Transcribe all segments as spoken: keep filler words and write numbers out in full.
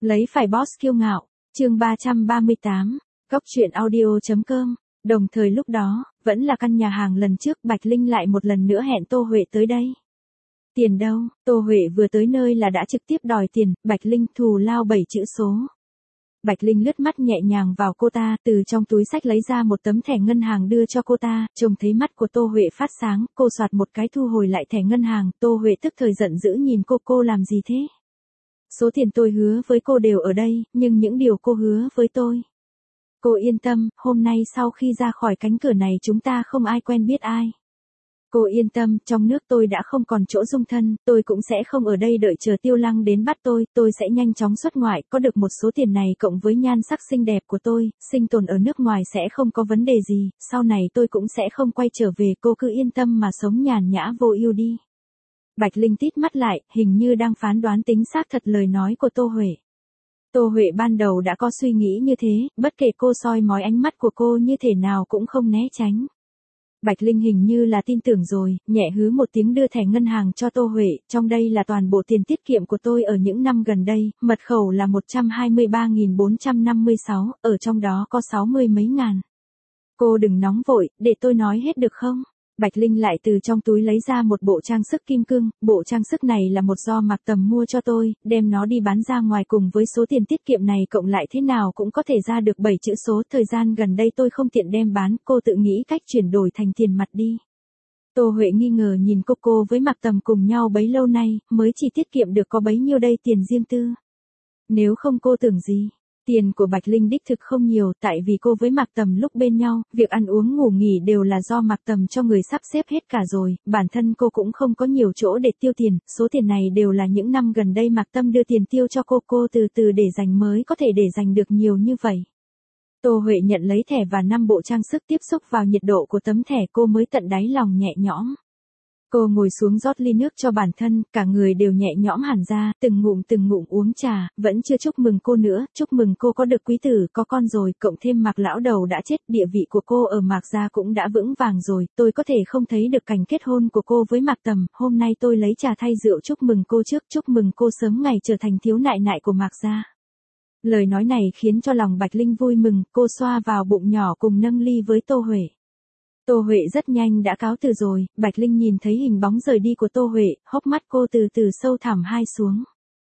Lấy phải boss kiêu ngạo, chương ba trăm ba mươi tám, góc truyện audio.com. Đồng thời lúc đó, vẫn là căn nhà hàng lần trước Bạch Linh lại một lần nữa hẹn Tô Huệ tới đây. Tiền đâu? Tô Huệ vừa tới nơi là đã trực tiếp đòi tiền, Bạch Linh thù lao bảy chữ số. Bạch Linh lướt mắt nhẹ nhàng vào cô ta, từ trong túi xách lấy ra một tấm thẻ ngân hàng đưa cho cô ta, trông thấy mắt của Tô Huệ phát sáng, cô soạt một cái thu hồi lại thẻ ngân hàng, Tô Huệ tức thời giận dữ nhìn cô, cô làm gì thế? Số tiền tôi hứa với cô đều ở đây, nhưng những điều cô hứa với tôi. Cô yên tâm, hôm nay sau khi ra khỏi cánh cửa này chúng ta không ai quen biết ai. Cô yên tâm, trong nước tôi đã không còn chỗ dung thân, tôi cũng sẽ không ở đây đợi chờ Tiêu Lăng đến bắt tôi, tôi sẽ nhanh chóng xuất ngoại, có được một số tiền này cộng với nhan sắc xinh đẹp của tôi, sinh tồn ở nước ngoài sẽ không có vấn đề gì, sau này tôi cũng sẽ không quay trở về, cô cứ yên tâm mà sống nhàn nhã vô ưu đi. Bạch Linh tít mắt lại, hình như đang phán đoán tính xác thật lời nói của Tô Huệ. Tô Huệ ban đầu đã có suy nghĩ như thế, bất kể cô soi mói ánh mắt của cô như thế nào cũng không né tránh. Bạch Linh hình như là tin tưởng rồi, nhẹ hứ một tiếng đưa thẻ ngân hàng cho Tô Huệ, trong đây là toàn bộ tiền tiết kiệm của tôi ở những năm gần đây, mật khẩu là một trăm hai mươi ba nghìn bốn trăm năm mươi sáu, ở trong đó có sáu mươi mấy ngàn. Cô đừng nóng vội, để tôi nói hết được không? Bạch Linh lại từ trong túi lấy ra một bộ trang sức kim cương, bộ trang sức này là một do Mạc Tầm mua cho tôi, đem nó đi bán ra ngoài cùng với số tiền tiết kiệm này cộng lại thế nào cũng có thể ra được bảy chữ số, thời gian gần đây tôi không tiện đem bán, cô tự nghĩ cách chuyển đổi thành tiền mặt đi. Tô Huệ nghi ngờ nhìn cô cô với Mạc Tầm cùng nhau bấy lâu nay, mới chỉ tiết kiệm được có bấy nhiêu đây tiền riêng tư. Nếu không cô tưởng gì? Tiền của Bạch Linh đích thực không nhiều, tại vì cô với Mạc Tầm lúc bên nhau, việc ăn uống ngủ nghỉ đều là do Mạc Tầm cho người sắp xếp hết cả rồi, bản thân cô cũng không có nhiều chỗ để tiêu tiền, số tiền này đều là những năm gần đây Mạc Tầm đưa tiền tiêu cho cô, cô từ từ để dành mới có thể để dành được nhiều như vậy. Tô Huệ nhận lấy thẻ và năm bộ trang sức tiếp xúc vào nhiệt độ của tấm thẻ cô mới tận đáy lòng nhẹ nhõm. Cô ngồi xuống rót ly nước cho bản thân, cả người đều nhẹ nhõm hẳn ra, từng ngụm từng ngụm uống trà, vẫn chưa chúc mừng cô nữa, chúc mừng cô có được quý tử, có con rồi, cộng thêm Mạc lão đầu đã chết, địa vị của cô ở Mạc gia cũng đã vững vàng rồi, tôi có thể không thấy được cảnh kết hôn của cô với Mạc Tầm, hôm nay tôi lấy trà thay rượu chúc mừng cô trước, chúc mừng cô sớm ngày trở thành thiếu nại nại của Mạc gia. Lời nói này khiến cho lòng Bạch Linh vui mừng, cô xoa vào bụng nhỏ cùng nâng ly với Tô Huệ. Tô Huệ rất nhanh đã cáo từ rồi, Bạch Linh nhìn thấy hình bóng rời đi của Tô Huệ, hốc mắt cô từ từ sâu thẳm hai xuống.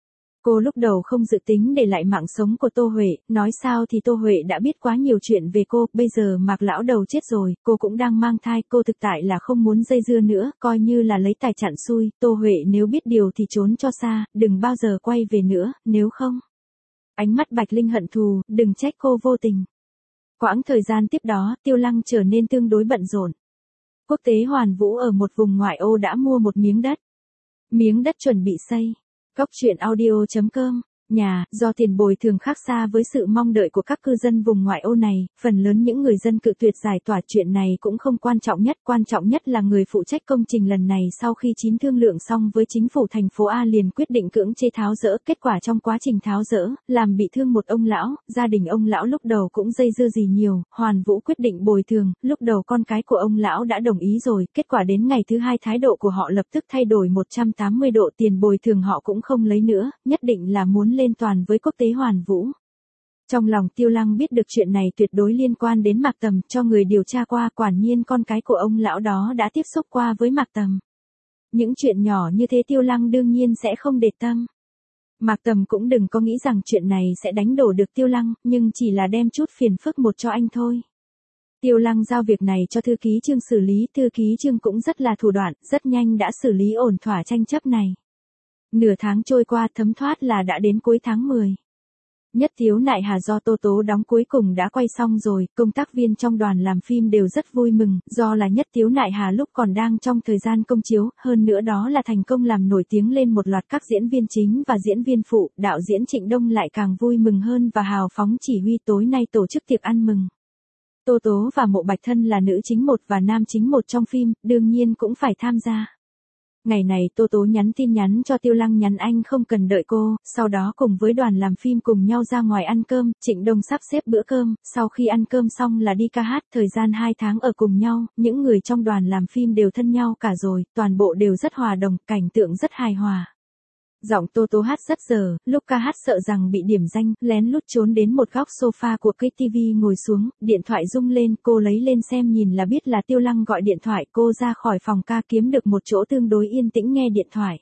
Cô lúc đầu không dự tính để lại mạng sống của Tô Huệ, nói sao thì Tô Huệ đã biết quá nhiều chuyện về cô, bây giờ Mạc lão đầu chết rồi, cô cũng đang mang thai, cô thực tại là không muốn dây dưa nữa, coi như là lấy tài chặn xui, Tô Huệ nếu biết điều thì trốn cho xa, đừng bao giờ quay về nữa, nếu không. Ánh mắt Bạch Linh hận thù, đừng trách cô vô tình. Quãng thời gian tiếp đó, Tiêu Lăng trở nên tương đối bận rộn. Quốc tế Hoàn Vũ ở một vùng ngoại ô đã mua một miếng đất. Miếng đất chuẩn bị xây. Góc truyện audio.com. Nhà, do tiền bồi thường khác xa với sự mong đợi của các cư dân vùng ngoại ô này, phần lớn những người dân cự tuyệt giải tỏa, chuyện này cũng không quan trọng nhất, quan trọng nhất là người phụ trách công trình lần này sau khi chín thương lượng xong với chính phủ thành phố A liền quyết định cưỡng chế tháo dỡ, kết quả trong quá trình tháo dỡ, làm bị thương một ông lão, gia đình ông lão lúc đầu cũng dây dưa gì nhiều, Hoàn Vũ quyết định bồi thường, lúc đầu con cái của ông lão đã đồng ý rồi, kết quả đến ngày thứ hai thái độ của họ lập tức thay đổi một trăm tám mươi độ, tiền bồi thường họ cũng không lấy nữa, nhất định là muốn lên toàn với quốc tế Hoàn Vũ. Trong lòng Tiêu Lăng biết được chuyện này tuyệt đối liên quan đến Mạc Tầm, cho người điều tra qua, quả nhiên con cái của ông lão đó đã tiếp xúc qua với Mạc Tầm. Những chuyện nhỏ như thế Tiêu Lăng đương nhiên sẽ không để tâm. Mạc Tầm cũng đừng có nghĩ rằng chuyện này sẽ đánh đổ được Tiêu Lăng, nhưng chỉ là đem chút phiền phức một cho anh thôi. Tiêu Lăng giao việc này cho thư ký Trương xử lý, thư ký Trương cũng rất là thủ đoạn, rất nhanh đã xử lý ổn thỏa tranh chấp này. Nửa tháng trôi qua, thấm thoát là đã đến cuối tháng mười. Nhất Tiếu Nại Hà do Tô Tố đóng cuối cùng đã quay xong rồi, công tác viên trong đoàn làm phim đều rất vui mừng, do là Nhất Tiếu Nại Hà lúc còn đang trong thời gian công chiếu, hơn nữa đó là thành công làm nổi tiếng lên một loạt các diễn viên chính và diễn viên phụ, đạo diễn Trịnh Đông lại càng vui mừng hơn và hào phóng chỉ huy tối nay tổ chức tiệc ăn mừng. Tô Tố và Mộ Bạch Thân là nữ chính một và nam chính một trong phim, đương nhiên cũng phải tham gia. Ngày này Tô Tố nhắn tin nhắn cho Tiêu Lăng nhắn anh không cần đợi cô, sau đó cùng với đoàn làm phim cùng nhau ra ngoài ăn cơm, Trịnh Đông sắp xếp bữa cơm, sau khi ăn cơm xong là đi ca hát, thời gian hai tháng ở cùng nhau, những người trong đoàn làm phim đều thân nhau cả rồi, toàn bộ đều rất hòa đồng, cảnh tượng rất hài hòa. Giọng Tô Tố hát rất dở, lúc ca hát sợ rằng bị điểm danh, lén lút trốn đến một góc sofa của cái tivi ngồi xuống, điện thoại rung lên, cô lấy lên xem nhìn là biết là Tiêu Lăng gọi điện thoại, cô ra khỏi phòng ca kiếm được một chỗ tương đối yên tĩnh nghe điện thoại.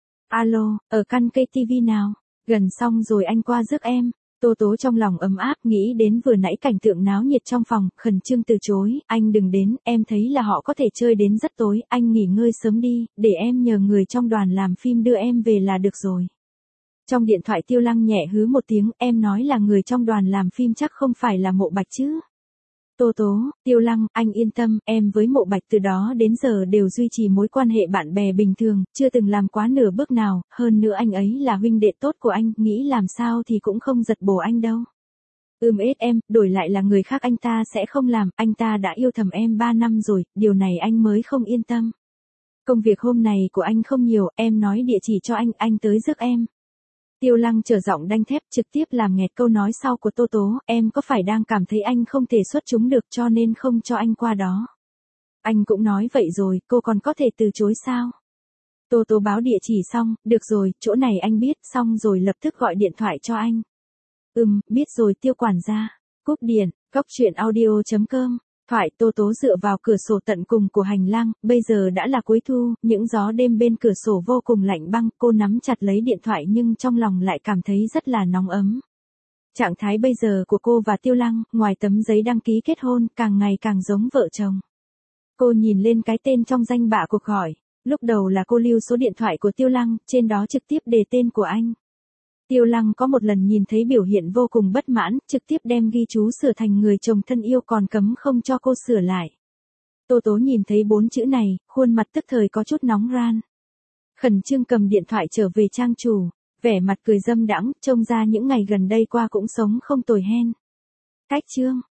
Alo, ở căn cây tivi nào? Gần xong rồi anh qua rước em. Tô Tố trong lòng ấm áp nghĩ đến vừa nãy cảnh tượng náo nhiệt trong phòng, khẩn trương từ chối, anh đừng đến, em thấy là họ có thể chơi đến rất tối, anh nghỉ ngơi sớm đi, để em nhờ người trong đoàn làm phim đưa em về là được rồi. Trong điện thoại Tiêu Lăng nhẹ hứ một tiếng, em nói là người trong đoàn làm phim chắc không phải là Mộ Bạch chứ. Tô Tố, Tiêu Lăng, anh yên tâm, em với Mộ Bạch từ đó đến giờ đều duy trì mối quan hệ bạn bè bình thường, chưa từng làm quá nửa bước nào, hơn nữa anh ấy là huynh đệ tốt của anh, nghĩ làm sao thì cũng không giật bổ anh đâu. Ưm ết em, đổi lại là người khác anh ta sẽ không làm, anh ta đã yêu thầm em ba năm rồi, điều này anh mới không yên tâm. Công việc hôm này của anh không nhiều, em nói địa chỉ cho anh, anh tới rước em. Tiêu Lăng trở giọng đanh thép trực tiếp làm nghẹt câu nói sau của Tô Tố, em có phải đang cảm thấy anh không thể xuất chúng được cho nên không cho anh qua đó. Anh cũng nói vậy rồi, cô còn có thể từ chối sao? Tô Tố báo địa chỉ xong, được rồi, chỗ này anh biết, xong rồi lập tức gọi điện thoại cho anh. Ừm, biết rồi Tiêu quản gia. Cúp điện, cóc truyện audio chấm com. Thoại Tô Tố dựa vào cửa sổ tận cùng của hành lang, bây giờ đã là cuối thu, những gió đêm bên cửa sổ vô cùng lạnh băng, cô nắm chặt lấy điện thoại nhưng trong lòng lại cảm thấy rất là nóng ấm. Trạng thái bây giờ của cô và Tiêu Lăng, ngoài tấm giấy đăng ký kết hôn, càng ngày càng giống vợ chồng. Cô nhìn lên cái tên trong danh bạ cuộc gọi, lúc đầu là cô lưu số điện thoại của Tiêu Lăng, trên đó trực tiếp đề tên của anh. Tiêu Lăng có một lần nhìn thấy biểu hiện vô cùng bất mãn, trực tiếp đem ghi chú sửa thành người chồng thân yêu còn cấm không cho cô sửa lại. Tô Tố nhìn thấy bốn chữ này, khuôn mặt tức thời có chút nóng ran. Khẩn trương cầm điện thoại trở về trang chủ, vẻ mặt cười dâm đãng, trông ra những ngày gần đây qua cũng sống không tồi hen. Cách chương